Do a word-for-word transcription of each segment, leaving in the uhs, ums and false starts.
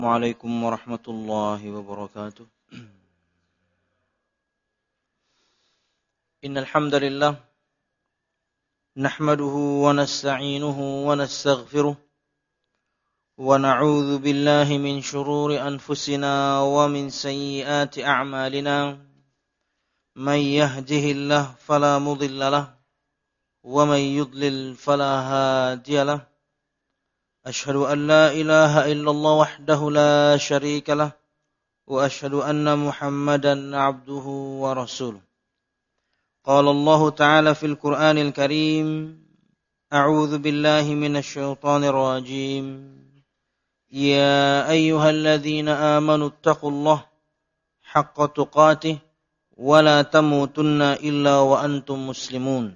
Assalamualaikum warahmatullahi wabarakatuh. Innal hamdalillah nahmaduhu wa nasta'inuhu wa nastaghfiruh wa na'udzu billahi min shururi anfusina wa min sayyiati a'malina. May yahdihillahu fala mudilla lahu wa may yudlil fala hadiya lahu. Ashhadu an la ilaha illallah wahdahu la syarika lah wa ashhadu anna Muhammadan abduhu wa rasuluh. Qala Allah Ta'ala fil Qur'anil Karim, a'udzu billahi minasy syaithanir rajim. Ya ayyuhalladzina amanu taqullaha haqqa tuqatih wa la tamutunna illa wa antum muslimun.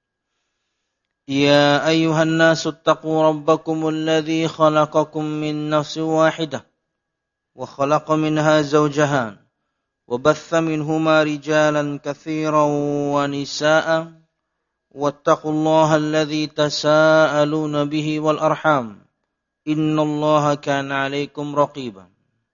يا أيها الناس اتقوا ربكم الذي خلقكم من نفس واحدة وخلق منها زوجها وبث منهما رجالا كثيرا ونساء واتقوا الله الذي تساءلون به والأرحام إن الله كان عليكم رقيبا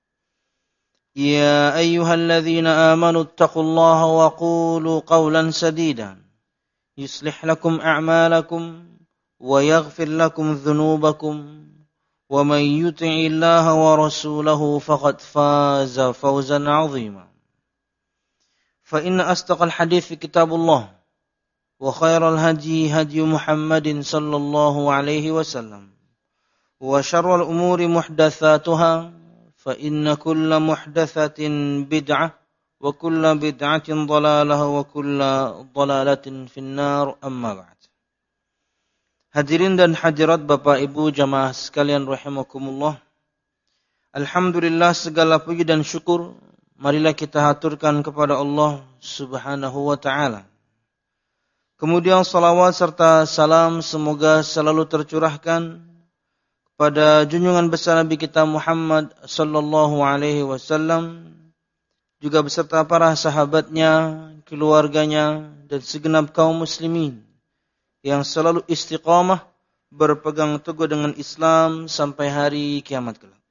يا أيها الذين آمنوا اتقوا الله وقولوا قولا سديدا يصلح لكم أعمالكم ويغفر لكم ذنوبكم ومن يطع الله ورسوله فقد فاز فوزا عظيما فإن أصدق الحديث كتاب الله وخير الهدي هدي محمد صلى الله عليه وسلم وشر الأمور محدثاتها فإن كل محدثة بدعة wa kullu bid'atin dhalalah wa kullu dhalalatin finnar amma ba'd. Hadirin dan hadirat Bapak Ibu jamaah sekalian rahimakumullah. Alhamdulillah segala puji dan syukur marilah kita haturkan kepada Allah Subhanahu wa taala. Kemudian salawat serta salam semoga selalu tercurahkan kepada junjungan besar Nabi kita Muhammad sallallahu alaihi wasallam, juga beserta para sahabatnya, keluarganya, dan segenap kaum muslimin yang selalu istiqamah berpegang teguh dengan Islam sampai hari kiamat kelak.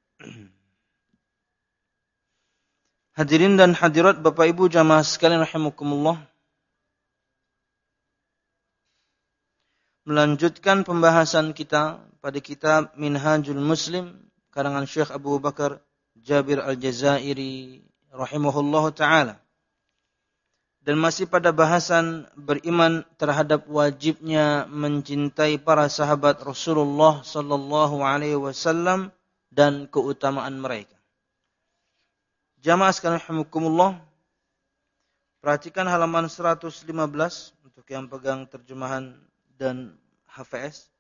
Hadirin dan hadirat Bapak Ibu jamaah sekalian rahimakumullah. Melanjutkan pembahasan kita pada kitab Minhajul Muslim karangan Syekh Abu Bakar Jabir Al-Jazairi rahimahullah ta'ala. Dan masih pada bahasan beriman terhadap wajibnya mencintai para sahabat Rasulullah sallallahu alaihi wasallam dan keutamaan mereka. Jamaah sekalian rahimakumullah, perhatikan halaman seratus lima belas untuk yang pegang terjemahan dan H V S.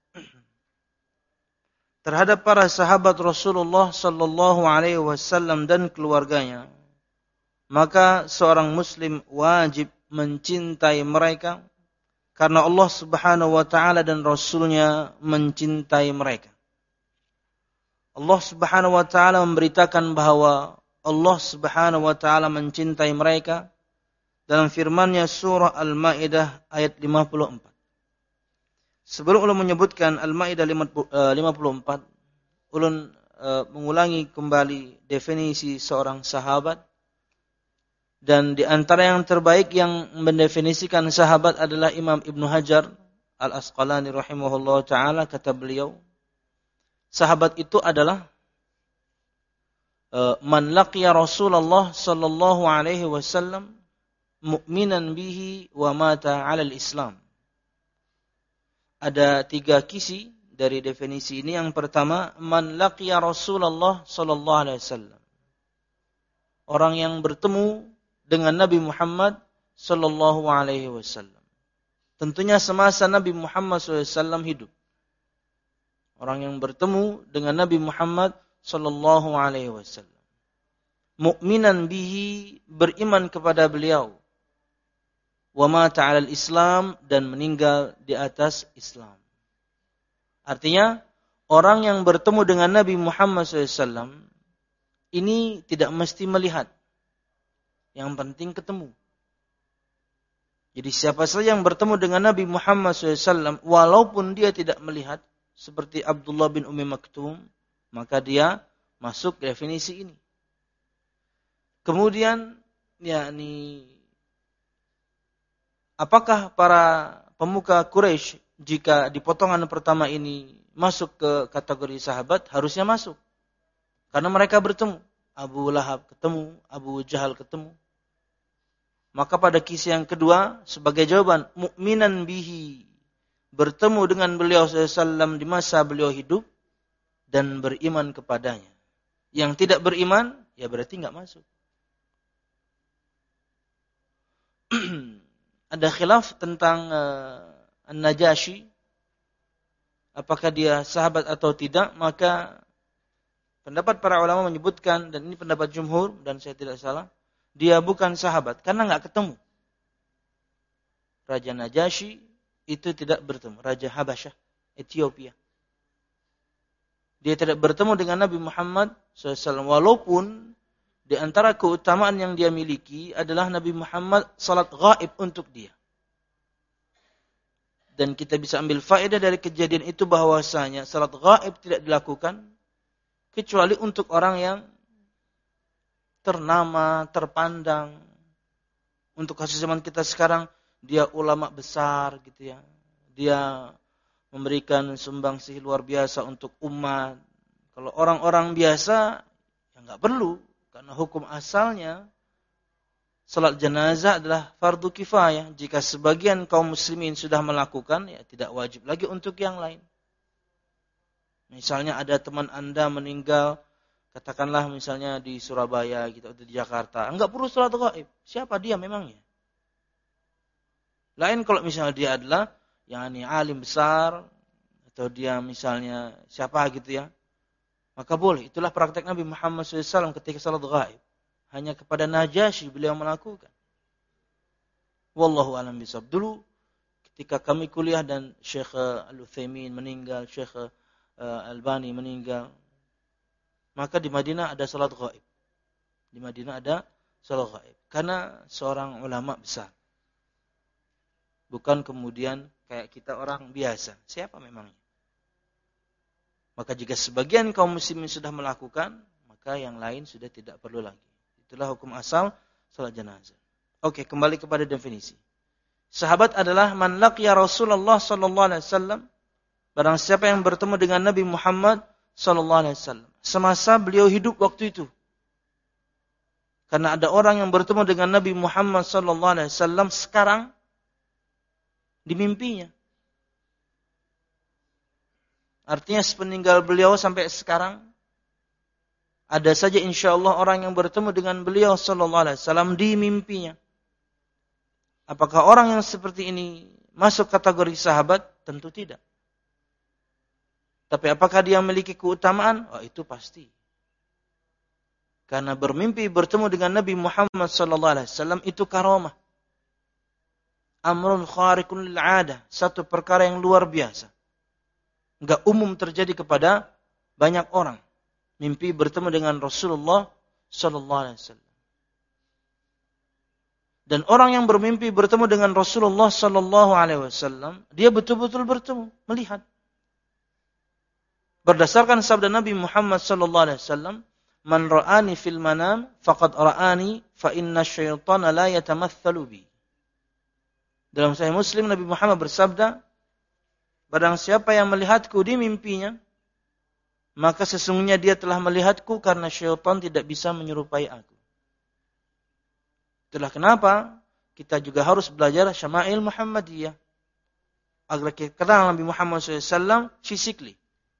Terhadap para sahabat Rasulullah sallallahu alaihi wasallam dan keluarganya, maka seorang muslim wajib mencintai mereka karena Allah Subhanahu wa taala dan Rasulnya mencintai mereka. Allah Subhanahu wa taala memberitakan bahwa Allah Subhanahu wa taala mencintai mereka dalam firman-Nya surah Al-Maidah ayat lima puluh empat. Sebelum ulun menyebutkan Al-Maidah lima puluh empat, ulun uh, mengulangi kembali definisi seorang sahabat. Dan di antara yang terbaik yang mendefinisikan sahabat adalah Imam Ibnu Hajar Al-Asqalani rahimahullah ta'ala. Kata beliau, sahabat itu adalah uh, man laqiya Rasulullah sallallahu alaihi wasallam mu'minan bihi wa mata 'alal Islam. Ada tiga kisi dari definisi ini. Yang pertama, man laqiya Rasulullah sallallahu alaihi wasallam, orang yang bertemu dengan Nabi Muhammad sallallahu alaihi wasallam. Tentunya semasa Nabi Muhammad sallallahu alaihi wasallam hidup. Orang yang bertemu dengan Nabi Muhammad sallallahu alaihi wasallam. Mu'minan bihi, beriman kepada beliau. Wa mata 'alal Islam, dan meninggal di atas Islam. Artinya, orang yang bertemu dengan Nabi Muhammad sallallahu alaihi wasallam ini tidak mesti melihat. Yang penting ketemu. Jadi siapa saja yang bertemu dengan Nabi Muhammad sallallahu alaihi wasallam, walaupun dia tidak melihat, seperti Abdullah bin Ummi Maktum, maka dia masuk definisi ini. Kemudian, yakni apakah para pemuka Quraisy jika di potongan pertama ini masuk ke kategori sahabat? Harusnya masuk. Karena mereka bertemu. Abu Lahab ketemu, Abu Jahal ketemu. Maka pada kisah yang kedua, sebagai jawaban, mukminan bihi, bertemu dengan beliau sallallahu alaihi wasallam di masa beliau hidup, dan beriman kepadanya. Yang tidak beriman, ya berarti enggak masuk. Ada khilaf tentang uh, An-Najasyi, apakah dia sahabat atau tidak, maka pendapat para ulama menyebutkan, dan ini pendapat jumhur, dan saya tidak salah, dia bukan sahabat, karena enggak ketemu. Raja Najasyi itu tidak bertemu, Raja Habasyah, Ethiopia. Dia tidak bertemu dengan Nabi Muhammad shallallahu alaihi wasallam, walaupun di antara keutamaan yang dia miliki adalah Nabi Muhammad salat gaib untuk dia. Dan kita bisa ambil faedah dari kejadian itu bahwasanya salat gaib tidak dilakukan kecuali untuk orang yang ternama, terpandang. Untuk kasus zaman kita sekarang, dia ulama besar gitu ya. Dia memberikan sumbangsih luar biasa untuk umat. Kalau orang-orang biasa, ya enggak perlu. Karena hukum asalnya, salat jenazah adalah fardu kifayah. Jika sebagian kaum muslimin sudah melakukan, ya tidak wajib lagi untuk yang lain. Misalnya ada teman Anda meninggal, katakanlah misalnya di Surabaya gitu, atau di Jakarta. Enggak perlu salat gaib. Siapa dia memangnya? Lain kalau misalnya dia adalah yakni alim besar, atau dia misalnya siapa gitu ya, maka boleh. Itulah praktek Nabi Muhammad shallallahu alaihi wasallam ketika salat gaib. Hanya kepada Najasyi beliau melakukan. Wallahu a'lam bishawab. Dulu ketika kami kuliah dan Syekh Al-Utsaimin meninggal, Syekh Al-Albani meninggal, maka di Madinah ada salat gaib. Di Madinah ada salat gaib. Karena seorang ulama besar. Bukan kemudian kayak kita orang biasa. Siapa memangnya? Maka jika sebagian kaum muslimin sudah melakukan, maka yang lain sudah tidak perlu lagi. Itulah hukum asal salat jenazah. Oke, kembali kepada definisi. Sahabat adalah man laqiya Rasulullah sallallahu alaihi wasallam, barang siapa yang bertemu dengan Nabi Muhammad sallallahu alaihi wasallam semasa beliau hidup waktu itu. Karena ada orang yang bertemu dengan Nabi Muhammad sallallahu alaihi wasallam sekarang di mimpinya. Artinya sepeninggal beliau sampai sekarang, ada saja insyaallah orang yang bertemu dengan beliau sallallahu alaihi wasallam di mimpinya. Apakah orang yang seperti ini masuk kategori sahabat? Tentu tidak. Tapi apakah dia memiliki keutamaan? Oh, itu pasti. Karena bermimpi bertemu dengan Nabi Muhammad sallallahu alaihi wasallam itu karamah. Amrun khariqun lil 'adah, satu perkara yang luar biasa. Enggak umum terjadi kepada banyak orang. Mimpi bertemu dengan Rasulullah sallallahu alaihi wasallam. Dan orang yang bermimpi bertemu dengan Rasulullah sallallahu alaihi wasallam, dia betul-betul bertemu, melihat. Berdasarkan sabda Nabi Muhammad sallallahu alaihi wasallam, "Man ra'ani fil manam faqad ra'ani fa inna syaitana la yatamatsalu bi." Dalam Sahih Muslim Nabi Muhammad bersabda, barang siapa yang melihatku di mimpinya, maka sesungguhnya dia telah melihatku karena syaitan tidak bisa menyerupai aku. Itulah kenapa kita juga harus belajar Syama'il Muhammadiyah. Agar kita kenal Nabi Muhammad shallallahu alaihi wasallam physically.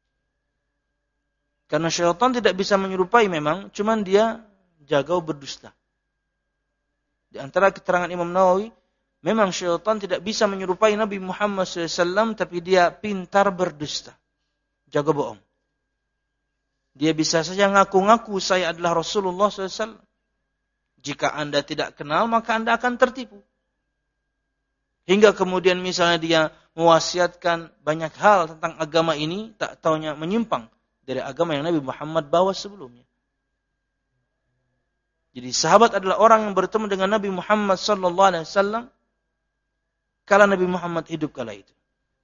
Karena syaitan tidak bisa menyerupai memang, cuman dia jaga berdusta. Di antara keterangan Imam Nawawi, memang syaitan tidak bisa menyerupai Nabi Muhammad shallallahu alaihi wasallam, tapi dia pintar berdusta. Jaga bohong. Dia bisa saja ngaku-ngaku saya adalah Rasulullah shallallahu alaihi wasallam. Jika Anda tidak kenal, maka Anda akan tertipu. Hingga kemudian misalnya dia mewasiatkan banyak hal tentang agama ini, tak taunya menyimpang dari agama yang Nabi Muhammad bawa sebelumnya. Jadi sahabat adalah orang yang bertemu dengan Nabi Muhammad sallallahu alaihi wasallam kala Nabi Muhammad hidup kala itu.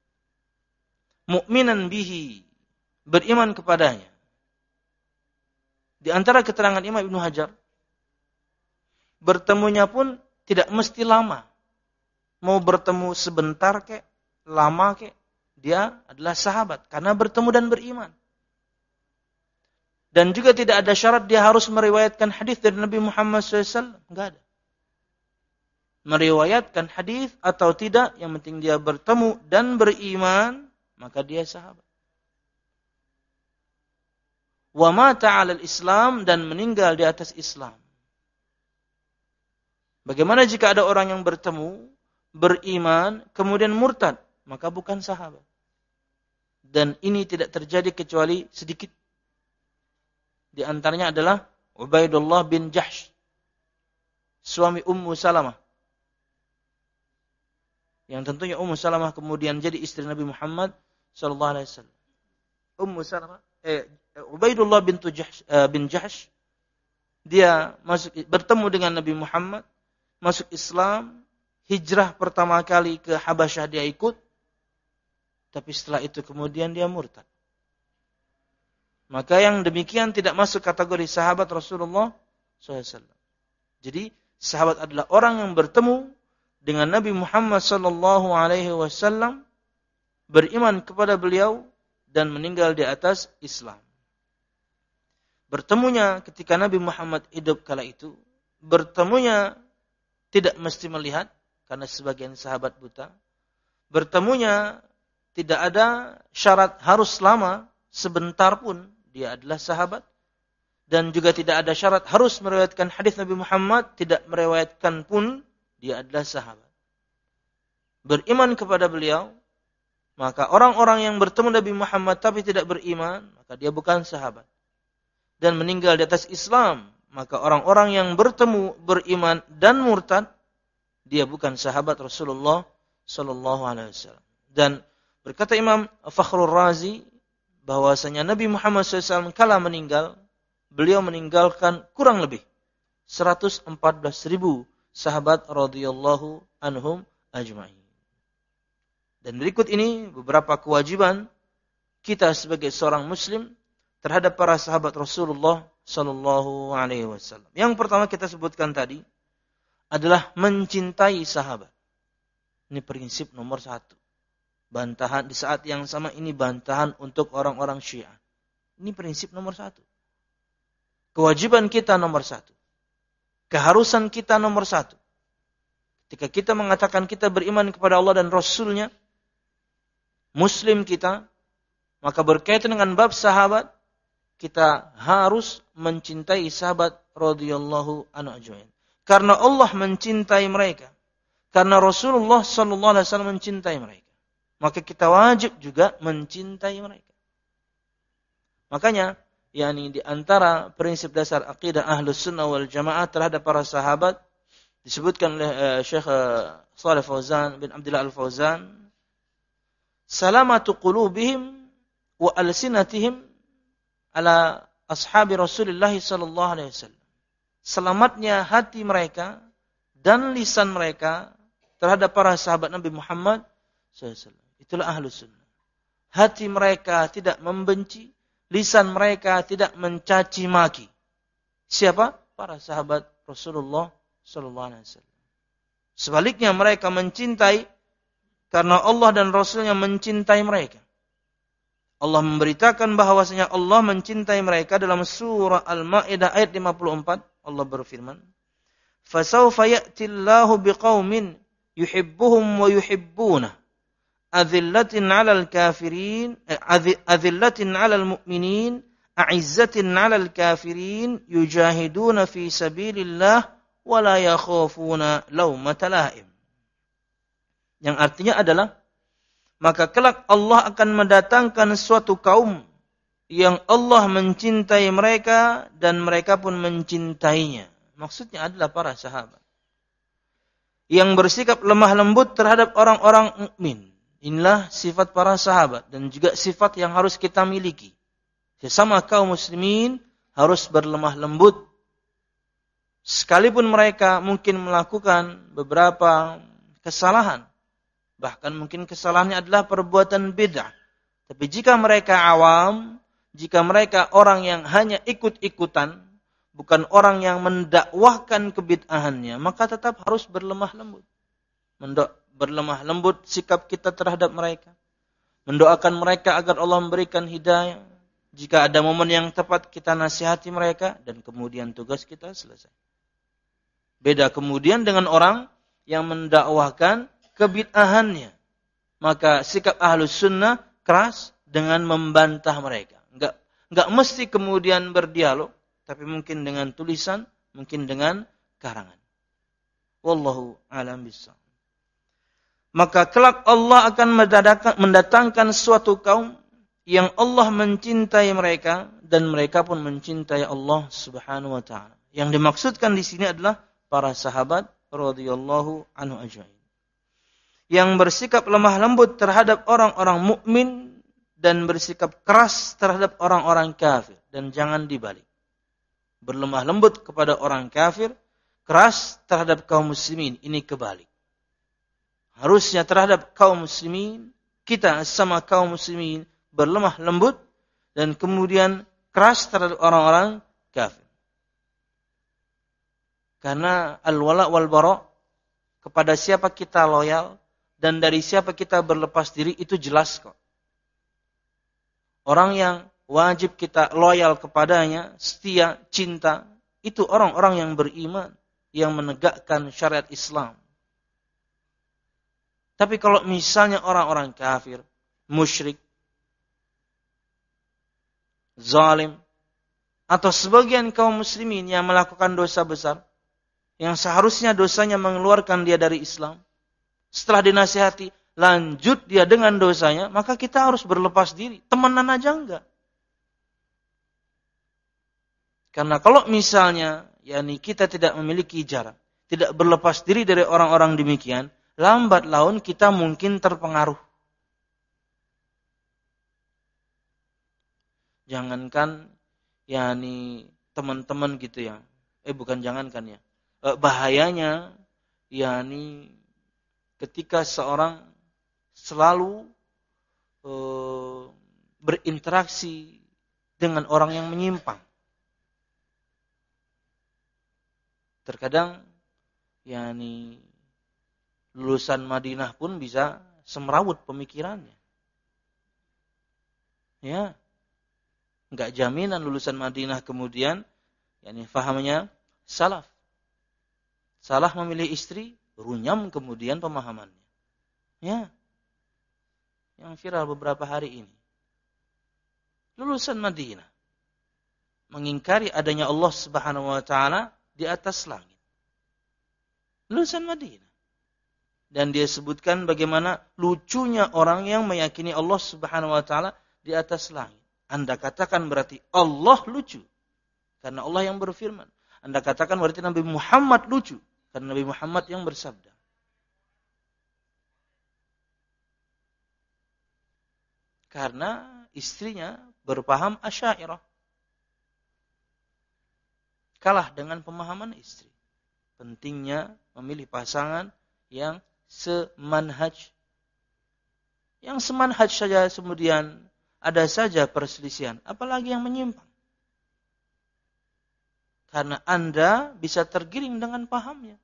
Mukminan bihi, beriman kepadanya. Di antara keterangan Imam Ibnu Hajar, bertemunya pun tidak mesti lama. Mau bertemu sebentar kek, lama kek, dia adalah sahabat karena bertemu dan beriman. Dan juga tidak ada syarat dia harus meriwayatkan hadis dari Nabi Muhammad shallallahu alaihi wasallam. Enggak ada. Meriwayatkan hadis atau tidak, yang penting dia bertemu dan beriman, maka dia sahabat. Wa mata 'alal Islam, dan meninggal di atas Islam. Bagaimana jika ada orang yang bertemu, beriman, kemudian murtad, maka bukan sahabat. Dan ini tidak terjadi kecuali sedikit. Di antaranya adalah Ubaidullah bin Jahsh, suami Ummu Salamah. Yang tentunya Ummu Salamah kemudian jadi istri Nabi Muhammad sallallahu alaihi wasallam. Ummu Salamah, eh, Ubaidullah bin Jahsh, eh, bin Jahsh, dia masuk bertemu dengan Nabi Muhammad, masuk Islam, hijrah pertama kali ke Habasyah dia ikut, tapi setelah itu kemudian dia murtad. Maka yang demikian tidak masuk kategori sahabat Rasulullah shallallahu alaihi wasallam. Jadi sahabat adalah orang yang bertemu dengan Nabi Muhammad sallallahu alaihi wasallam, beriman kepada beliau dan meninggal di atas Islam. Bertemunya ketika Nabi Muhammad hidup kala itu, bertemunya tidak mesti melihat karena sebagian sahabat buta. Bertemunya tidak ada syarat harus lama, sebentar pun dia adalah sahabat. Dan juga tidak ada syarat harus meriwayatkan hadis Nabi Muhammad, tidak meriwayatkan pun dia adalah sahabat. Beriman kepada beliau, maka orang-orang yang bertemu Nabi Muhammad tapi tidak beriman, maka dia bukan sahabat. Dan meninggal di atas Islam, maka orang-orang yang bertemu, beriman dan murtad, dia bukan sahabat Rasulullah sallallahu alaihi wasallam. Dan berkata Imam Fakhrul Razi bahwasanya Nabi Muhammad shallallahu alaihi wasallam kala meninggal, beliau meninggalkan kurang lebih seratus empat belas ribu sahabat radhiyallahu anhum ajma'in. Dan berikut ini beberapa kewajiban kita sebagai seorang muslim terhadap para sahabat Rasulullah sallallahu alaihi wasallam. Yang pertama kita sebutkan tadi adalah mencintai sahabat. Ini prinsip nomor satu. Bantahan di saat yang sama ini bantahan untuk orang-orang Syiah. Ini prinsip nomor satu. Kewajiban kita nomor satu. Keharusan kita nomor satu. Ketika kita mengatakan kita beriman kepada Allah dan Rasulnya, Muslim kita, maka berkaitan dengan bab sahabat, kita harus mencintai sahabat radhiyallahu anhu ajmain. Karena Allah mencintai mereka. Karena Rasulullah sallallahu alaihi wasallam mencintai mereka. Maka kita wajib juga mencintai mereka. Makanya, yakni di antara prinsip dasar akidah Ahlus Sunnah wal Jamaah terhadap para sahabat disebutkan oleh uh, Syekh uh, Shalih Fauzan bin Abdullah Al-Fauzan, salamatu qulubihim wa alsinatihim ala ashabi Rasulullah sallallahu alaihi wasallam. Selamatnya hati mereka dan lisan mereka terhadap para sahabat Nabi Muhammad sallallahu alaihi wasallam. Itulah Ahlus Sunnah. Hati mereka tidak membenci, lisan mereka tidak mencaci maki. Siapa? Para sahabat Rasulullah sallallahu alaihi wasallam. Sebaliknya mereka mencintai karena Allah dan Rasulnya mencintai mereka. Allah memberitakan bahwasanya Allah mencintai mereka dalam surah Al-Maidah ayat lima puluh empat. Allah berfirman, "Fasawfa ya'tillahu biqaumin yuhibbuhum wa yuhibbunah, adzillatin 'alal kafirin, adzillatin 'alal mu'minin, a'izzatin 'alal kafirin, yujahiduna fi sabilillah wa la yakhafuna laumata la'im." Yang artinya adalah, maka kelak Allah akan mendatangkan suatu kaum yang Allah mencintai mereka dan mereka pun mencintainya. Maksudnya adalah para sahabat yang bersikap lemah lembut terhadap orang-orang mukmin. Inilah sifat para sahabat dan juga sifat yang harus kita miliki. Sesama kaum muslimin harus berlemah lembut. Sekalipun mereka mungkin melakukan beberapa kesalahan, bahkan mungkin kesalahannya adalah perbuatan bid'ah. Tapi jika mereka awam Jika mereka orang yang hanya ikut-ikutan, bukan orang yang mendakwahkan kebid'ahannya, maka tetap harus berlemah lembut. Mendok, berlemah lembut sikap kita terhadap mereka. Mendoakan mereka agar Allah memberikan hidayah. Jika ada momen yang tepat, kita nasihati mereka, dan kemudian tugas kita selesai. Beda kemudian dengan orang yang mendakwahkan kebid'ahannya. Maka sikap ahlus sunnah keras dengan membantah mereka. Enggak, enggak mesti kemudian berdialog, tapi mungkin dengan tulisan, mungkin dengan karangan. Wallahu a'lam bishawab. Maka kelak Allah akan mendatangkan suatu kaum yang Allah mencintai mereka dan mereka pun mencintai Allah Subhanahu wa taala. Yang dimaksudkan di sini adalah para sahabat radhiyallahu anhu ajmain. Yang bersikap lemah lembut terhadap orang-orang mukmin dan bersikap keras terhadap orang-orang kafir, dan jangan dibalik. Berlemah lembut kepada orang kafir, keras terhadap kaum muslimin, ini kebalik. Harusnya terhadap kaum muslimin, kita sama kaum muslimin berlemah lembut dan kemudian keras terhadap orang-orang kafir. Karena al-wala wal bara, kepada siapa kita loyal dan dari siapa kita berlepas diri itu jelas kok. Orang yang wajib kita loyal kepadanya, setia, cinta, itu orang-orang yang beriman, yang menegakkan syariat Islam. Tapi kalau misalnya orang-orang kafir, musyrik, zalim, atau sebagian kaum muslimin yang melakukan dosa besar, yang seharusnya dosanya mengeluarkan dia dari Islam, setelah dinasihati, lanjut dia dengan dosanya, maka kita harus berlepas diri. Temenan aja enggak. Karena kalau misalnya, yakni kita tidak memiliki jarak, tidak berlepas diri dari orang-orang demikian, lambat laun kita mungkin terpengaruh. Jangankan yakni teman-teman gitu ya. Eh bukan jangankan ya. Eh, bahayanya yakni ketika seorang selalu eh, berinteraksi dengan orang yang menyimpang. Terkadang yakni lulusan Madinah pun bisa semrawut pemikirannya. Ya. Enggak jaminan lulusan Madinah kemudian yakni fahamnya salaf. Salah memilih istri, runyam kemudian pemahamannya. Ya. Yang viral beberapa hari ini. Lulusan Madinah mengingkari adanya Allah Subhanahu wa taala di atas langit. Lulusan Madinah. Dan dia sebutkan bagaimana lucunya orang yang meyakini Allah Subhanahu wa taala di atas langit. Anda katakan berarti Allah lucu. Karena Allah yang berfirman. Anda katakan berarti Nabi Muhammad lucu. Karena Nabi Muhammad yang bersabda. Karena istrinya berpaham Asy'ariyah. Kalah dengan pemahaman istri. Pentingnya memilih pasangan yang semanhaj. Yang semanhaj saja kemudian ada saja perselisihan, apalagi yang menyimpang. Karena Anda bisa tergiring dengan pahamnya.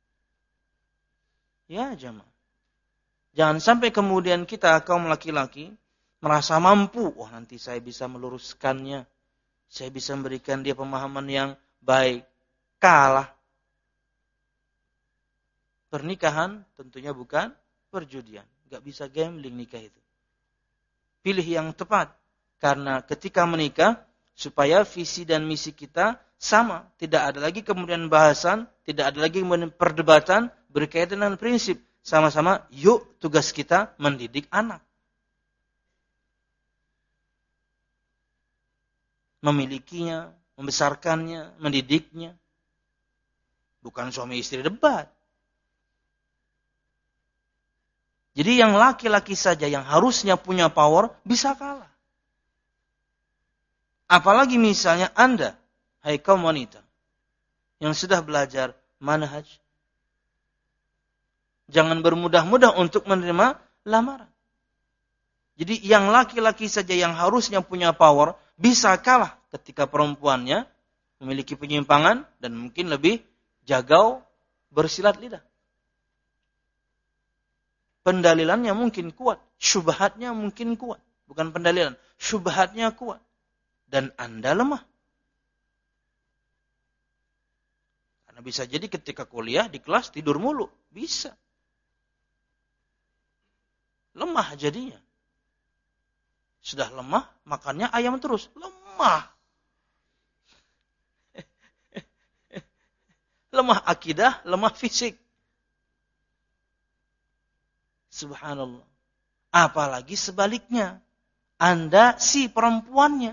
Ya, jemaah. Jangan sampai kemudian kita kaum laki-laki merasa mampu, wah nanti saya bisa meluruskannya. Saya bisa memberikan dia pemahaman yang baik. Kalah. Pernikahan tentunya bukan perjudian. Enggak bisa gambling nikah itu. Pilih yang tepat. Karena ketika menikah, supaya visi dan misi kita sama. Tidak ada lagi kemudian bahasan, tidak ada lagi kemudian perdebatan berkaitan dengan prinsip. Sama-sama, yuk tugas kita mendidik anak. Memilikinya, membesarkannya, mendidiknya. Bukan suami istri debat. Jadi yang laki-laki saja yang harusnya punya power bisa kalah. Apalagi misalnya Anda, hai kaum wanita, yang sudah belajar manhaj. Jangan bermudah-mudah untuk menerima lamaran. Jadi yang laki-laki saja yang harusnya punya power, bisa kalah ketika perempuannya memiliki penyimpangan dan mungkin lebih jagau bersilat lidah. Pendalilannya mungkin kuat, syubhatnya mungkin kuat. Bukan pendalilan, syubhatnya kuat. Dan Anda lemah. Karena bisa jadi ketika kuliah di kelas tidur mulu. Bisa. Lemah jadinya. Sudah lemah, makannya ayam terus. Lemah. Lemah akidah, lemah fisik. Subhanallah. Apalagi sebaliknya. Anda si perempuannya.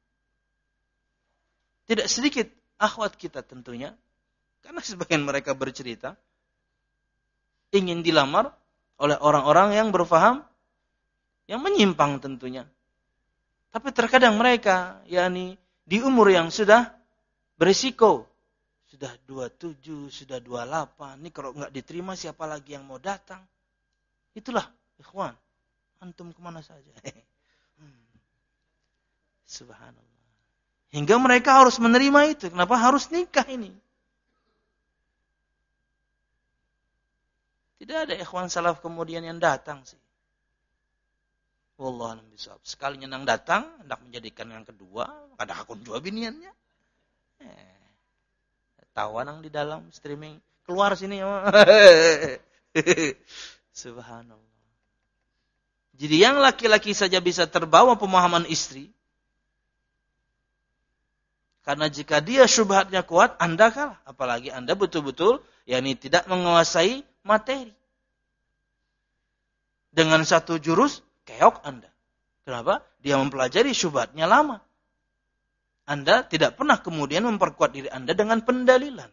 Tidak sedikit akhwat kita tentunya. Karena sebagian mereka bercerita. Ingin dilamar oleh orang-orang yang berfaham. Yang menyimpang tentunya. Tapi terkadang mereka. yakni di umur yang sudah berisiko. Sudah dua puluh tujuh, sudah dua puluh delapan. Ini kalau nggak diterima siapa lagi yang mau datang. Itulah ikhwan. Antum kemana saja. Hmm. Subhanallah. Hingga mereka harus menerima itu. Kenapa harus nikah ini? Tidak ada ikhwan salaf kemudian yang datang sih. Wallahualam bishawab. Sekali nyenang datang, hendak menjadikan yang kedua, ada hakun jua biniannya. Eh, tawanang di dalam streaming. Keluar sini. Subhanallah. Jadi yang laki-laki saja bisa terbawa pemahaman istri. Karena jika dia syubhatnya kuat, Anda kalah. Apalagi Anda betul-betul yakni tidak menguasai materi. Dengan satu jurus, keok Anda. Kenapa? Dia mempelajari syubhatnya lama. Anda tidak pernah kemudian memperkuat diri Anda dengan pendalilan.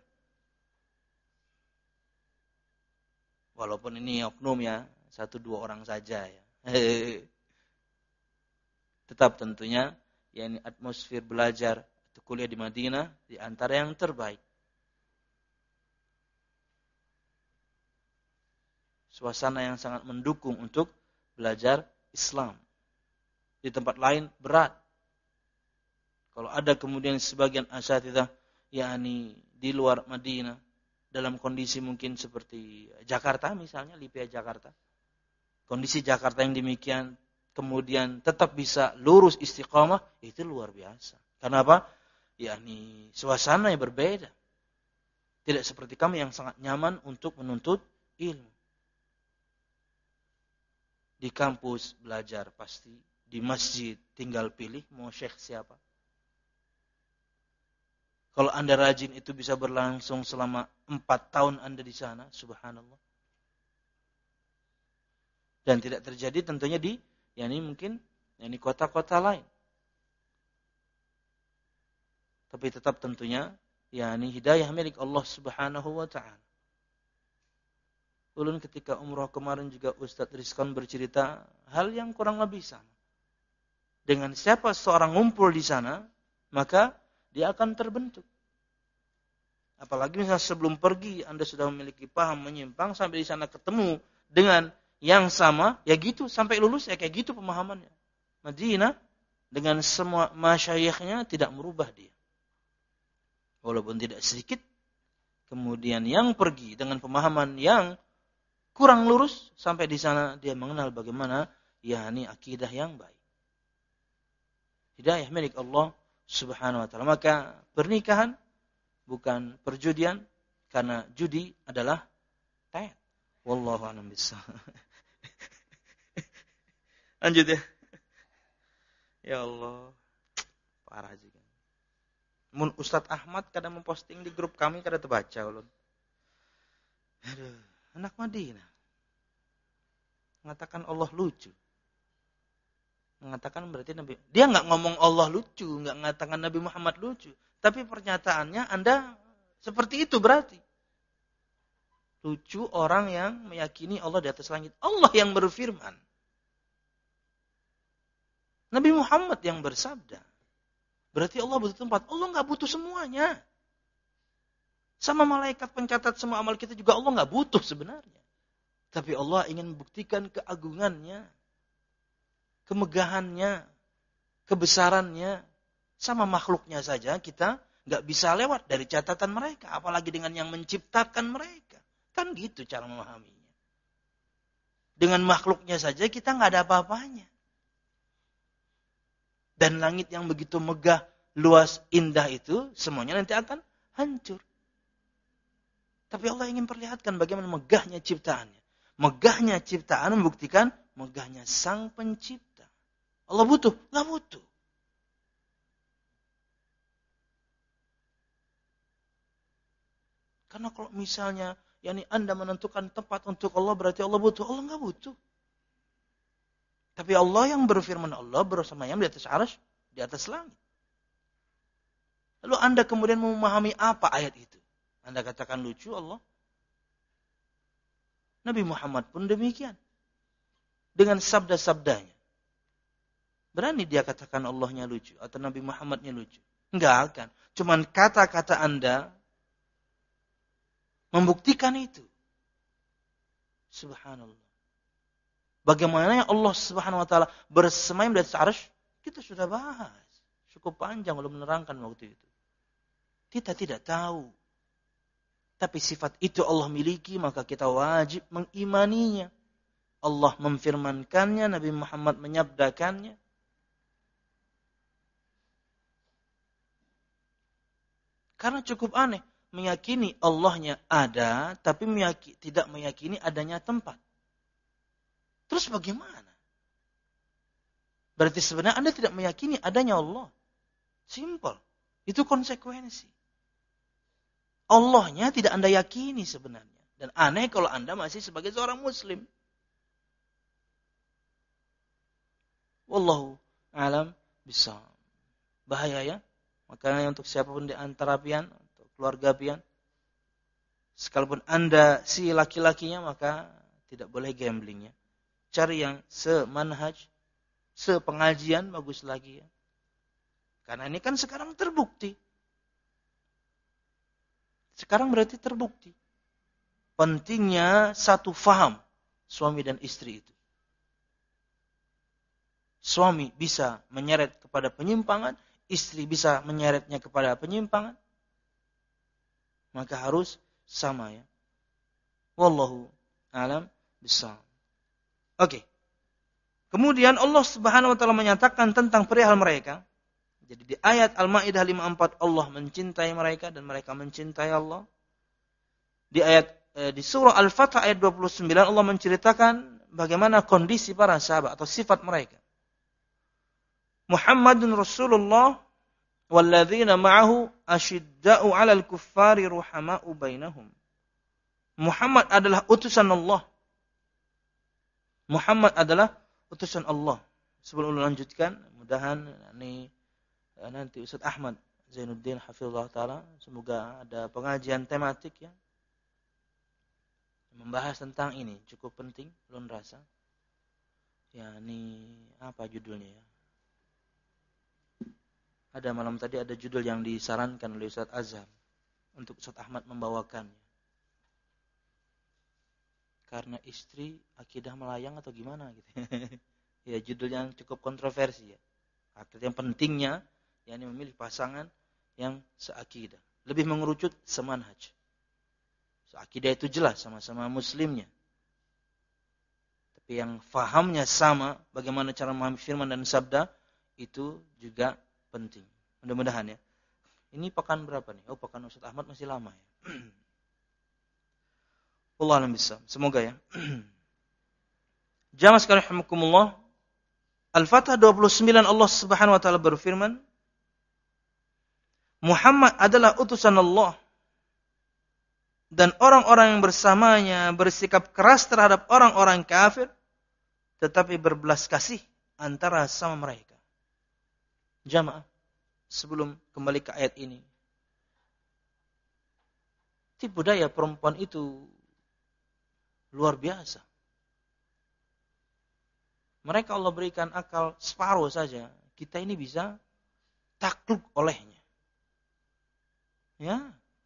Walaupun ini oknum ya, satu dua orang saja ya. Tetap tentunya yakni atmosfer belajar atau kuliah di Madinah di antara yang terbaik. Suasana yang sangat mendukung untuk belajar Islam. Di tempat lain berat. Kalau ada kemudian sebagian asatidzah yakni di luar Madinah dalam kondisi mungkin seperti Jakarta misalnya, Lipia Jakarta. Kondisi Jakarta yang demikian, kemudian tetap bisa lurus istiqamah, itu luar biasa. Kenapa? Yakni suasana yang berbeda. Tidak seperti kami yang sangat nyaman untuk menuntut ilmu. Di kampus belajar pasti, di masjid tinggal pilih mau syekh siapa. Kalau Anda rajin itu bisa berlangsung selama empat tahun Anda di sana, subhanallah. Dan tidak terjadi tentunya di, yakni mungkin, yakni kota-kota lain. Tapi tetap tentunya, yakni hidayah milik Allah Subhanahu Wa Taala. Ulun ketika umrah kemarin juga Ustadz Rizkan bercerita hal yang kurang lebih sama. Dengan siapa seorang ngumpul di sana, maka dia akan terbentuk. Apalagi misalnya sebelum pergi Anda sudah memiliki paham menyimpang sampai di sana ketemu dengan yang sama, ya gitu sampai lulus ya kayak gitu pemahamannya. Madinah dengan semua masyayikhnya tidak merubah dia. Walaupun tidak sedikit, kemudian yang pergi dengan pemahaman yang kurang lurus sampai di sana dia mengenal bagaimana yakni akidah yang baik. Hidayah milik Allah Subhanahu wa taala. Maka pernikahan bukan perjudian karena judi adalah tayat. Wallahu a'lam bishawab. Lanjut ya. Ya Allah. Parah juga. Mun Ustadz Ahmad kadang memposting di grup kami kada terbaca ulun. Aduh, anak Madinah. Mengatakan Allah lucu. Mengatakan berarti Nabi. Dia enggak ngomong Allah lucu, enggak mengatakan Nabi Muhammad lucu, tapi pernyataannya Anda seperti itu berarti. Lucu orang yang meyakini Allah di atas langit. Allah yang berfirman. Nabi Muhammad yang bersabda. Berarti Allah butuh tempat. Allah enggak butuh semuanya. Sama malaikat pencatat semua amal kita juga Allah enggak butuh sebenarnya. Tapi Allah ingin membuktikan keagungannya, kemegahannya, kebesarannya, Sama makhluknya saja kita nggak bisa lewat dari catatan mereka. Apalagi dengan yang menciptakan mereka. Kan gitu cara memahaminya. Dengan makhluknya saja kita nggak ada apa-apanya. Dan langit yang begitu megah, luas, indah itu, semuanya nanti akan hancur. Tapi Allah ingin perlihatkan bagaimana megahnya ciptaannya. Megahnya ciptaan membuktikan megahnya sang pencipta. Allah butuh? Nggak butuh. Karena kalau misalnya yakni Anda menentukan tempat untuk Allah, berarti Allah butuh. Allah nggak butuh. Tapi Allah yang berfirman, Allah bersemayam di atas arsy, di atas langit. Lalu Anda kemudian memahami apa ayat itu? Anda katakan lucu Allah. Nabi Muhammad pun demikian. Dengan sabda-sabdanya. Berani dia katakan Allahnya lucu atau Nabi Muhammadnya lucu? Enggak akan. Cuman kata-kata Anda membuktikan itu. Subhanallah. Bagaimana Allah Subhanahu wa taala bersemayam di atas arsy, kita sudah bahas. Cukup panjang belum menerangkan waktu itu. Kita tidak tahu. Tapi sifat itu Allah miliki, maka kita wajib mengimaninya. Allah memfirmankannya, Nabi Muhammad menyabdakannya. Karena cukup aneh, meyakini Allahnya ada, tapi meyakini, tidak meyakini adanya tempat. Terus bagaimana? Berarti sebenarnya Anda tidak meyakini adanya Allah. Simple. Itu konsekuensi. Allahnya tidak Anda yakini sebenarnya. Dan aneh kalau Anda masih sebagai seorang Muslim. Wallahu a'lam bishawab. Bahaya ya. Makanya untuk siapapun di antara pian, untuk keluarga pian, sekalipun Anda si laki-lakinya, maka tidak boleh gamblingnya. Cari yang semanhaj, sepengajian, bagus lagi ya. Karena ini kan sekarang terbukti. Sekarang berarti terbukti. Pentingnya satu faham suami dan istri itu. Suami bisa menyeret kepada penyimpangan, istri bisa menyeretnya kepada penyimpangan. Maka harus sama ya. Wallahu a'lam bishawab. Oke. Okay. Kemudian Allah Subhanahu wa taala menyatakan tentang perihal mereka. Jadi di ayat Al-Maidah lima puluh empat Allah mencintai mereka dan mereka mencintai Allah. Di ayat eh, di surah Al-Fath ayat dua puluh sembilan Allah menceritakan bagaimana kondisi para sahabat atau sifat mereka. Muhammadun Rasulullah walladzina ma'ahu asyidda'u 'alal kuffari ruhama'u bainahum. Muhammad adalah utusan Allah. Muhammad adalah utusan Allah. Sebelum melanjutkan, mudahan ini nanti Ustaz Ahmad Zainuddin hafizallahu taala semoga ada pengajian tematik ya. Membahas tentang ini cukup penting, belum rasa. Ya, ini apa judulnya ya? Ada malam tadi ada judul yang disarankan oleh Ustaz Azhar untuk Ustaz Ahmad membawakannya. Karena istri akidah melayang atau gimana gitu. Ya judul yang cukup kontroversi ya. Akhirnya pentingnya yakni memilih pasangan yang seakidah. Lebih mengerucut semanhaj. Seakidah itu jelas sama-sama muslimnya. Tapi yang fahamnya sama bagaimana cara memahami firman dan sabda itu juga penting. Mudah-mudahan ya. Ini pekan berapa nih? Oh, pekan Ustaz Ahmad masih lama ya. Allah alam bisa. Semoga ya. Jamaah sekalian rahimakumullah. Al-Fatah dua puluh sembilan Allah Subhanahu wa taala berfirman, Muhammad adalah utusan Allah dan orang-orang yang bersamanya bersikap keras terhadap orang-orang kafir tetapi berbelas kasih antara sama mereka. Jamaah, sebelum kembali ke ayat ini, tipu daya perempuan itu luar biasa. Mereka Allah berikan akal separuh saja. Kita ini bisa takluk olehnya. Ya.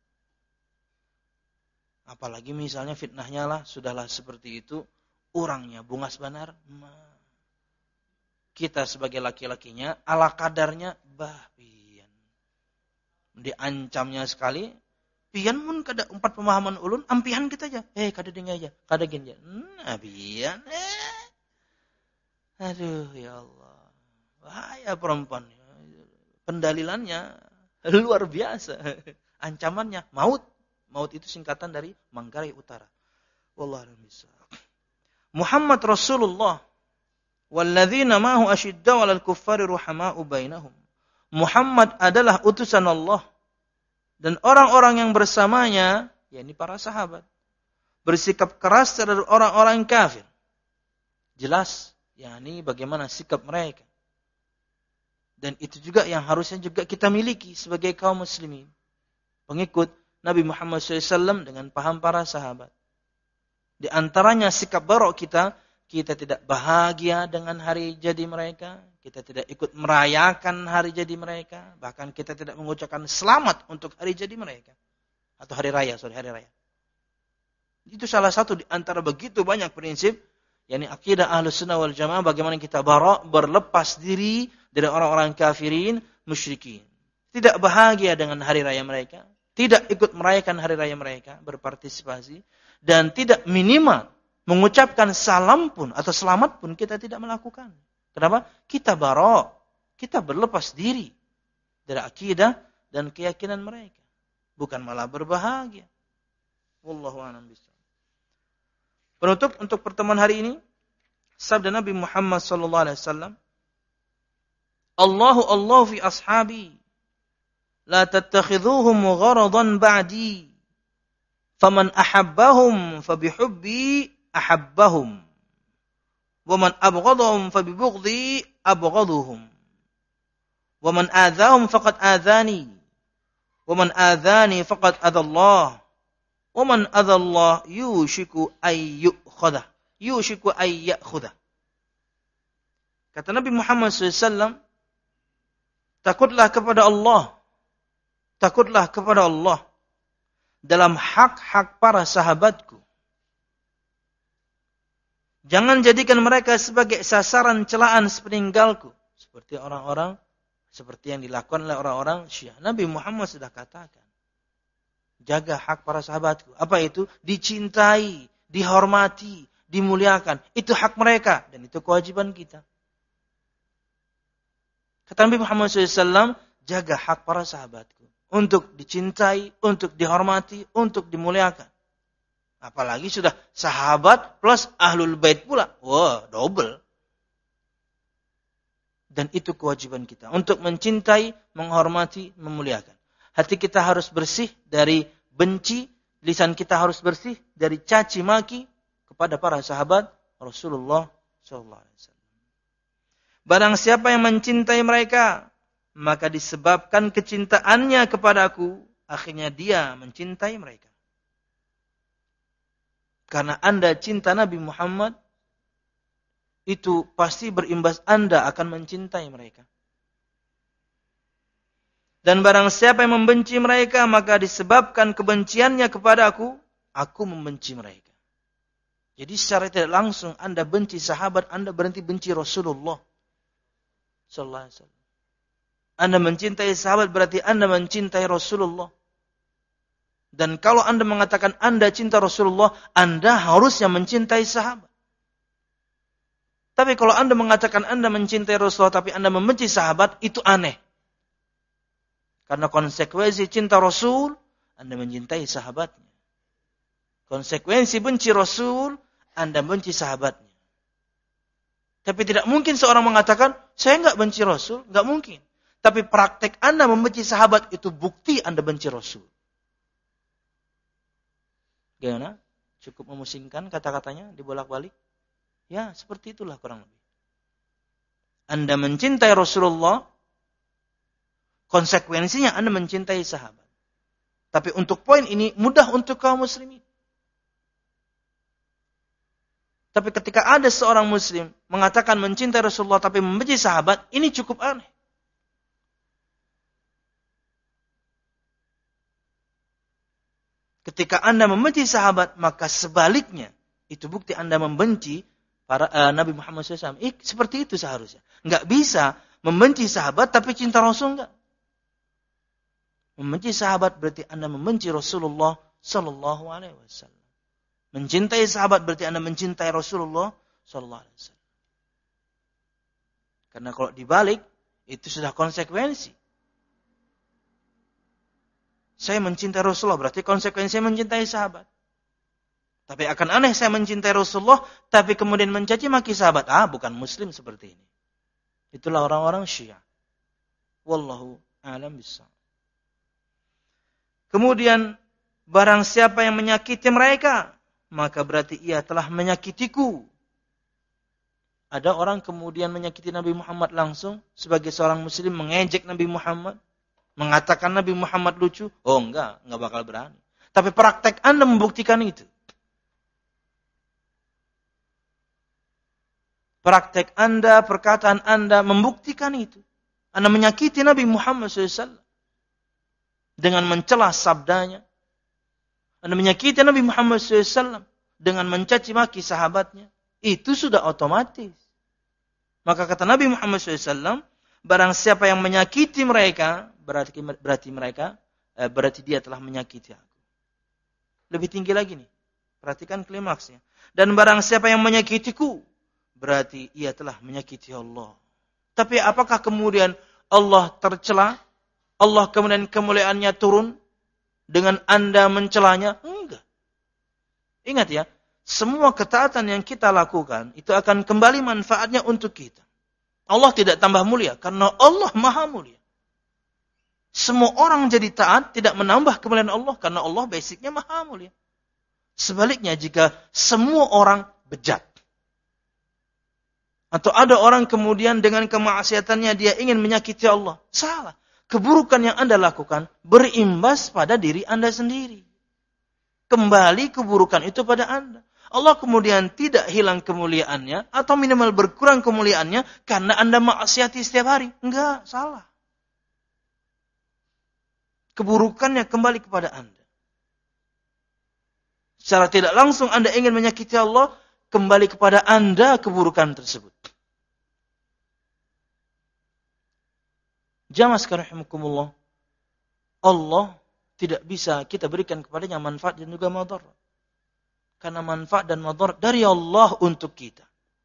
Apalagi misalnya fitnahnya lah, sudahlah seperti itu. Orangnya bungas banar. Kita sebagai laki-lakinya, ala kadarnya, bah, Diancamnya sekali. Pian mun kada empat pemahaman ulun, ampihan kita aja. Eh, kada dengar aja, kada gini aja. Nah, pian. Eh. Aduh, ya Allah. Bahaya perempuan. Pendalilannya luar biasa. Ancamannya maut. Maut itu singkatan dari Manggarai Utara. Wallahu a'lam bishawab. Muhammad Rasulullah walladzina ma'ahu asyiddau 'alal kuffari ruhama'u bainahum. Muhammad adalah utusan Allah dan orang-orang yang bersamanya, yakni para sahabat, bersikap keras terhadap orang-orang kafir. Jelas, yakni bagaimana sikap mereka. Dan itu juga yang harusnya juga kita miliki sebagai kaum muslimin, pengikut Nabi Muhammad shallallahu alaihi wasallam dengan paham para sahabat. Di antaranya sikap barok kita, kita tidak bahagia dengan hari jadi mereka, kita tidak ikut merayakan hari jadi mereka, bahkan kita tidak mengucapkan selamat untuk hari jadi mereka. Atau hari raya, sorry, hari raya. Itu salah satu di antara begitu banyak prinsip, yakni akidah Ahlus Sunnah wal Jamaah, bagaimana kita barok, berlepas diri dari orang-orang kafirin, musyrikin. Tidak bahagia dengan hari raya mereka, tidak ikut merayakan hari raya mereka, berpartisipasi, dan tidak minimal mengucapkan salam pun atau selamat pun kita tidak melakukan. Kenapa? Kita barok, kita berlepas diri dari akidah dan keyakinan mereka, bukan malah berbahagia. Wallahu a'lam bishawab. Penutup untuk pertemuan hari ini, sabda Nabi Muhammad sallallahu alaihi wasallam, Allahu Allah fi ashabi, la tattakhidhuhum gharadan ba'di, faman ahabbahum fabihubbi ahabbahum, waman abghadahum fabibughdhi abghaduhum, waman adzahum faqad adzani, waman adzani faqad adzallah, waman adzallah yushiku ay yu'khadah, yushiku ay ya'khudah. Kata Nabi Muhammad sallallahu alaihi wasallam, takutlah kepada Allah, takutlah kepada Allah dalam hak-hak para sahabatku. Jangan jadikan mereka sebagai sasaran celaan sepeninggalku, seperti orang-orang, seperti yang dilakukan oleh orang-orang Syiah. Nabi Muhammad sudah katakan, jaga hak para sahabatku. Apa itu? Dicintai, dihormati, dimuliakan. Itu hak mereka dan itu kewajiban kita. Kata Nabi Muhammad shallallahu alaihi wasallam, jaga hak para sahabatku. Untuk dicintai, untuk dihormati, untuk dimuliakan. Apalagi sudah sahabat plus ahlul bait pula. Wah, double. Dan itu kewajiban kita. Untuk mencintai, menghormati, memuliakan. Hati kita harus bersih dari benci. Lisan kita harus bersih dari caci maki kepada para sahabat Rasulullah shallallahu alaihi wasallam. Barang siapa yang mencintai mereka, maka disebabkan kecintaannya kepadaku, akhirnya dia mencintai mereka. Karena Anda cinta Nabi Muhammad, itu pasti berimbas Anda akan mencintai mereka. Dan barang siapa yang membenci mereka, maka disebabkan kebenciannya kepada aku, aku membenci mereka. Jadi secara tidak langsung Anda benci sahabat, Anda berhenti benci Rasulullah sallallahu alaihi wasallam. Anda mencintai sahabat berarti Anda mencintai Rasulullah. Dan kalau Anda mengatakan Anda cinta Rasulullah, Anda harusnya mencintai sahabat. Tapi kalau Anda mengatakan Anda mencintai Rasulullah tapi Anda membenci sahabat, itu aneh. Karena konsekuensi cinta Rasul, Anda mencintai sahabatnya. Konsekuensi benci Rasul, Anda benci sahabatnya. Tapi tidak mungkin seorang mengatakan, saya enggak benci Rasul, enggak mungkin. Tapi praktek Anda membenci sahabat itu bukti Anda benci Rasul. Gimana? Cukup memusingkan kata-katanya, dibolak-balik? Ya, seperti itulah kurang lebih. Anda mencintai Rasulullah, konsekuensinya Anda mencintai sahabat. Tapi untuk poin ini mudah untuk kaum muslimin. Tapi ketika ada seorang muslim mengatakan mencintai Rasulullah tapi membenci sahabat, ini cukup aneh. Ketika Anda membenci sahabat, maka sebaliknya itu bukti Anda membenci para uh, Nabi Muhammad shallallahu alaihi wasallam. Eh, seperti itu seharusnya. Enggak bisa membenci sahabat tapi cinta Rasul enggak. Membenci sahabat berarti Anda membenci Rasulullah sallallahu alaihi wasallam. Mencintai sahabat berarti Anda mencintai Rasulullah sallallahu alaihi wasallam. Karena kalau dibalik, itu sudah konsekuensi. Saya mencintai Rasulullah, berarti konsekuensinya mencintai sahabat. Tapi akan aneh saya mencintai Rasulullah, tapi kemudian mencaci maki sahabat. Ah, bukan muslim seperti ini. Itulah orang-orang Syiah. Wallahu a'lam bishawab. Kemudian, barang siapa yang menyakiti mereka, maka berarti ia telah menyakitiku. Ada orang kemudian menyakiti Nabi Muhammad langsung, sebagai seorang muslim mengejek Nabi Muhammad, mengatakan Nabi Muhammad lucu. Oh enggak, enggak bakal berani. Tapi praktek Anda membuktikan itu. Praktek Anda, perkataan Anda membuktikan itu. Anda menyakiti Nabi Muhammad shallallahu alaihi wasallam dengan mencela sabdanya. Anda menyakiti Nabi Muhammad shallallahu alaihi wasallam dengan mencaci maki sahabatnya. Itu sudah otomatis. Maka kata Nabi Muhammad shallallahu alaihi wasallam, barang siapa yang menyakiti mereka, berarti, berarti mereka, eh, berarti dia telah menyakiti aku. Lebih tinggi lagi nih. Perhatikan klimaksnya. Dan barang siapa yang menyakitiku, berarti ia telah menyakiti Allah. Tapi apakah kemudian Allah tercela? Allah kemudian kemuliaannya turun dengan Anda mencelanya? Enggak. Ingat ya, semua ketaatan yang kita lakukan itu akan kembali manfaatnya untuk kita. Allah tidak tambah mulia karena Allah maha mulia. Semua orang jadi taat tidak menambah kemuliaan Allah karena Allah basicnya maha mulia. Sebaliknya jika semua orang bejat, atau ada orang kemudian dengan kemaksiatannya dia ingin menyakiti Allah. Salah. Keburukan yang Anda lakukan berimbas pada diri Anda sendiri. Kembali keburukan itu pada Anda. Allah kemudian tidak hilang kemuliaannya atau minimal berkurang kemuliaannya karena Anda maksiati setiap hari. Enggak, salah. Keburukannya kembali kepada Anda. Secara tidak langsung Anda ingin menyakiti Allah, kembali kepada Anda keburukan tersebut. Jamaah sekalian rahimakumullah, Allah tidak bisa kita berikan kepadanya manfaat dan juga madarat. Karena manfaat dan madarat dari Allah untuk kita.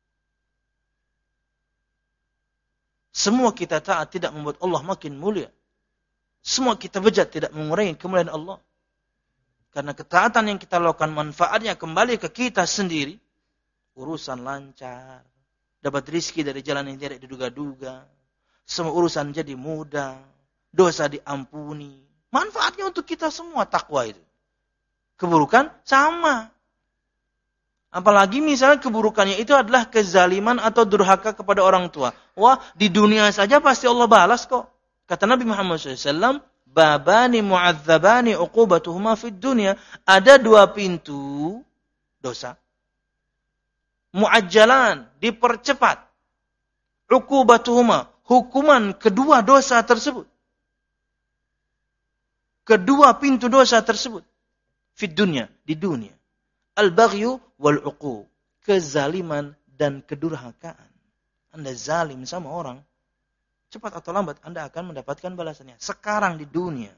Semua kita taat tidak membuat Allah makin mulia. Semua kita bejat tidak mengurangi kemuliaan Allah. Karena ketaatan yang kita lakukan manfaatnya kembali ke kita sendiri. Urusan lancar, dapat rizki dari jalan yang tidak diduga-duga, semua urusan jadi mudah, dosa diampuni. Manfaatnya untuk kita semua takwa itu. Keburukan sama. Apalagi misalnya keburukannya itu adalah kezaliman atau durhaka kepada orang tua. Wah, di dunia saja pasti Allah balas kok. Kata Nabi Muhammad shallallahu alaihi wasallam, babani mu'adzabani uqubatuhuma fid dunya. Ada dua pintu dosa. Mu'ajjalan, dipercepat. Uqubatuhuma, hukuman kedua dosa tersebut. Kedua pintu dosa tersebut. Fid dunya, di dunia. Al-baghyu wal-uqub. Kezaliman dan kedurhakaan. Anda zalim sama orang, cepat atau lambat Anda akan mendapatkan balasannya. Sekarang di dunia.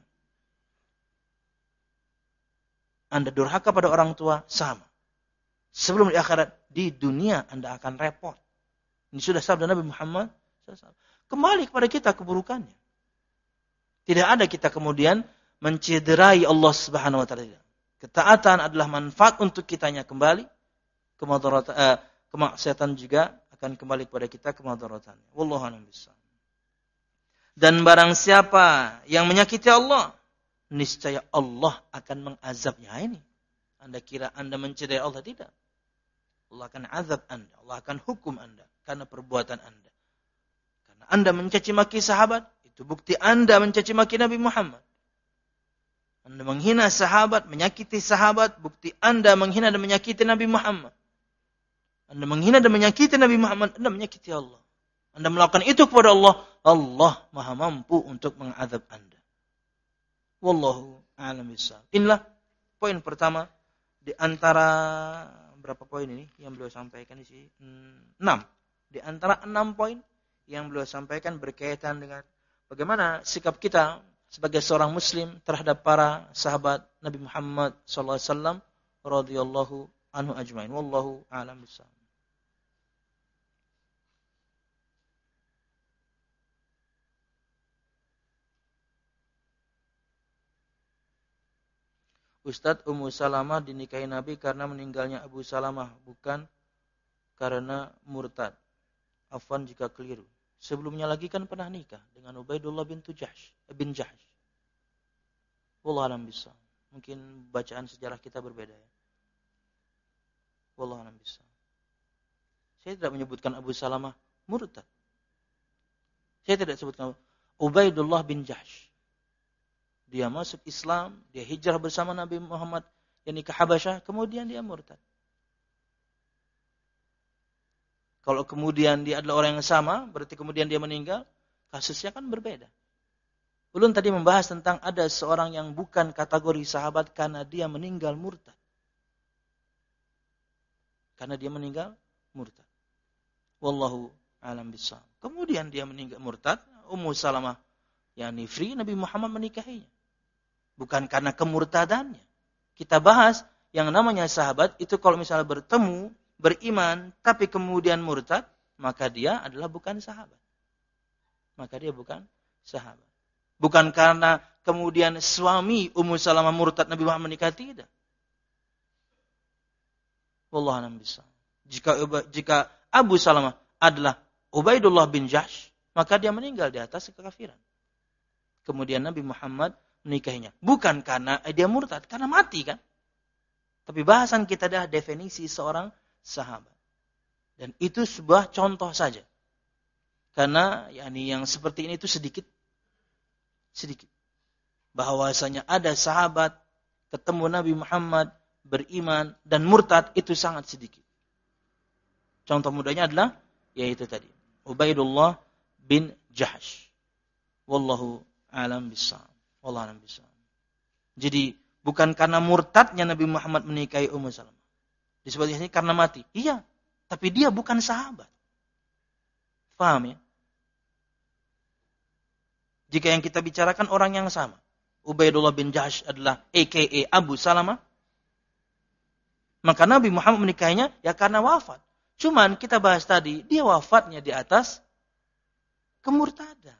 Anda durhaka pada orang tua, sama. Sebelum di akhirat, di dunia Anda akan repot. Ini sudah sabda Nabi Muhammad. Kembali kepada kita keburukannya. Tidak ada kita kemudian mencederai Allah Subhanahu wa taala. Ketaatan adalah manfaat untuk kitanya kembali. Kemadaratan, eh, kemaksiatan juga akan kembali kepada kita kemadaratannya. Wallahu a'lam bishawab. Dan barang siapa yang menyakiti Allah, niscaya Allah akan mengazabnya. Ini Anda kira Anda mencederai Allah? Tidak. Allah akan azab Anda. Allah akan hukum Anda karena perbuatan Anda. Karena Anda mencaci maki sahabat, itu bukti Anda mencaci maki Nabi Muhammad. Anda menghina sahabat, menyakiti sahabat, bukti Anda menghina dan menyakiti Nabi Muhammad. Anda menghina dan menyakiti Nabi Muhammad, Anda menyakiti Allah. Anda melakukan itu kepada Allah, Allah maha mampu untuk mengazab Anda. Wallahu a'lam bishawab. Inilah poin pertama di antara berapa poin ini yang beliau sampaikan di sini? enam. Di antara enam poin yang beliau sampaikan berkaitan dengan bagaimana sikap kita sebagai seorang muslim terhadap para sahabat Nabi Muhammad sallallahu alaihi wasallam radhiyallahu anhu ajmain. Wallahu a'lam bishawab. Ustadz, Ummu Salamah dinikahi Nabi karena meninggalnya Abu Salamah, bukan karena murtad. Afwan jika keliru. Sebelumnya lagi kan pernah nikah dengan Ubaidullah bin Jahsh, bin Jahsh. Wallahu a'lam bishawab. Mungkin bacaan sejarah kita berbeda ya. Wallahu a'lam bishawab. Saya tidak menyebutkan Abu Salamah murtad. Saya tidak sebutkan Ubaidullah bin Jahsh. Dia masuk Islam, dia hijrah bersama Nabi Muhammad, yakni ke Habasyah, kemudian dia murtad. Kalau kemudian dia adalah orang yang sama, berarti kemudian dia meninggal, kasusnya kan berbeda. Ulun tadi membahas tentang ada seorang yang bukan kategori sahabat karena dia meninggal murtad. Karena dia meninggal murtad. Wallahu a'lam bishawab. Kemudian dia meninggal murtad, Ummu Salamah yakni free, Nabi Muhammad menikahinya. Bukan karena kemurtadannya. Kita bahas yang namanya sahabat itu kalau misalnya bertemu, beriman, tapi kemudian murtad, maka dia adalah bukan sahabat. Maka dia bukan sahabat. Bukan karena kemudian suami Ummu Salamah murtad Nabi Muhammad menikah, tidak. Wallahu a'lam bishawab. Jika jika Abu Salamah adalah Ubaidullah bin Jahsh, maka dia meninggal di atas kekafiran. Kemudian Nabi Muhammad menikahinya. Bukan karena dia murtad, karena mati kan. Tapi bahasan kita adalah definisi seorang sahabat. Dan itu sebuah contoh saja. Karena yakni yang seperti ini itu sedikit. Sedikit. Bahwasanya ada sahabat ketemu Nabi Muhammad, beriman, dan murtad, itu sangat sedikit. Contoh mudahnya adalah, yaitu tadi. Ubaidullah bin Jahsh. Wallahu a'lam bishawab. Wallahu a'lam bishawab. Jadi bukan karena murtadnya Nabi Muhammad menikahi Ummu Salamah. Disebut ini karena mati. Iya, tapi dia bukan sahabat. Paham ya? Jika yang kita bicarakan orang yang sama, Ubaidullah bin Jahsh adalah A K A Abu Salamah, maka Nabi Muhammad menikahinya ya karena wafat. Cuman kita bahas tadi, dia wafatnya di atas kemurtadan.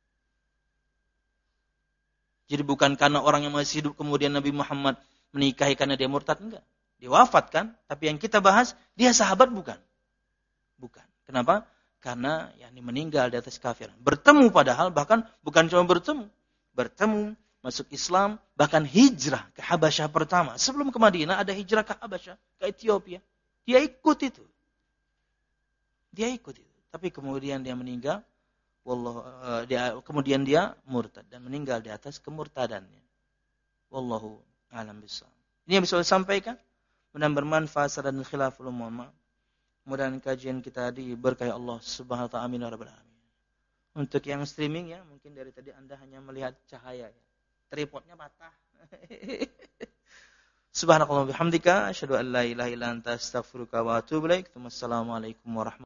Jadi bukan karena orang yang masih hidup kemudian Nabi Muhammad menikahi karena dia murtad, enggak. Dia wafat kan, tapi yang kita bahas, dia sahabat bukan. Bukan. Kenapa? Karena yakni meninggal di atas kafiran. Bertemu padahal, bahkan bukan cuma bertemu. Bertemu, masuk Islam, bahkan hijrah ke Habasyah pertama. Sebelum ke Madinah ada hijrah ke Habasyah, ke Ethiopia. Dia ikut itu. Dia ikut itu. Tapi kemudian dia meninggal. Wallahu, uh, dia, kemudian dia murtad dan meninggal di atas kemurtadannya. Wallahu a'lam bishawab. Ini yang bisa saya sampaikan. Mudah-mudahan bermanfaat dan khilaful umma. Mudah-mudahan kajian kita diberkahi Allah Subhanahu wa ta'ala. Amin ya rabbal alamin. Untuk yang streaming ya, mungkin dari tadi Anda hanya melihat cahaya ya. Tripodnya patah. Subhanakallahumma bihamdika asyhadu an la ilaha illa anta astaghfiruka wa atubu ilaik. Wassalamualaikum warahmatullahi wabarakatuh.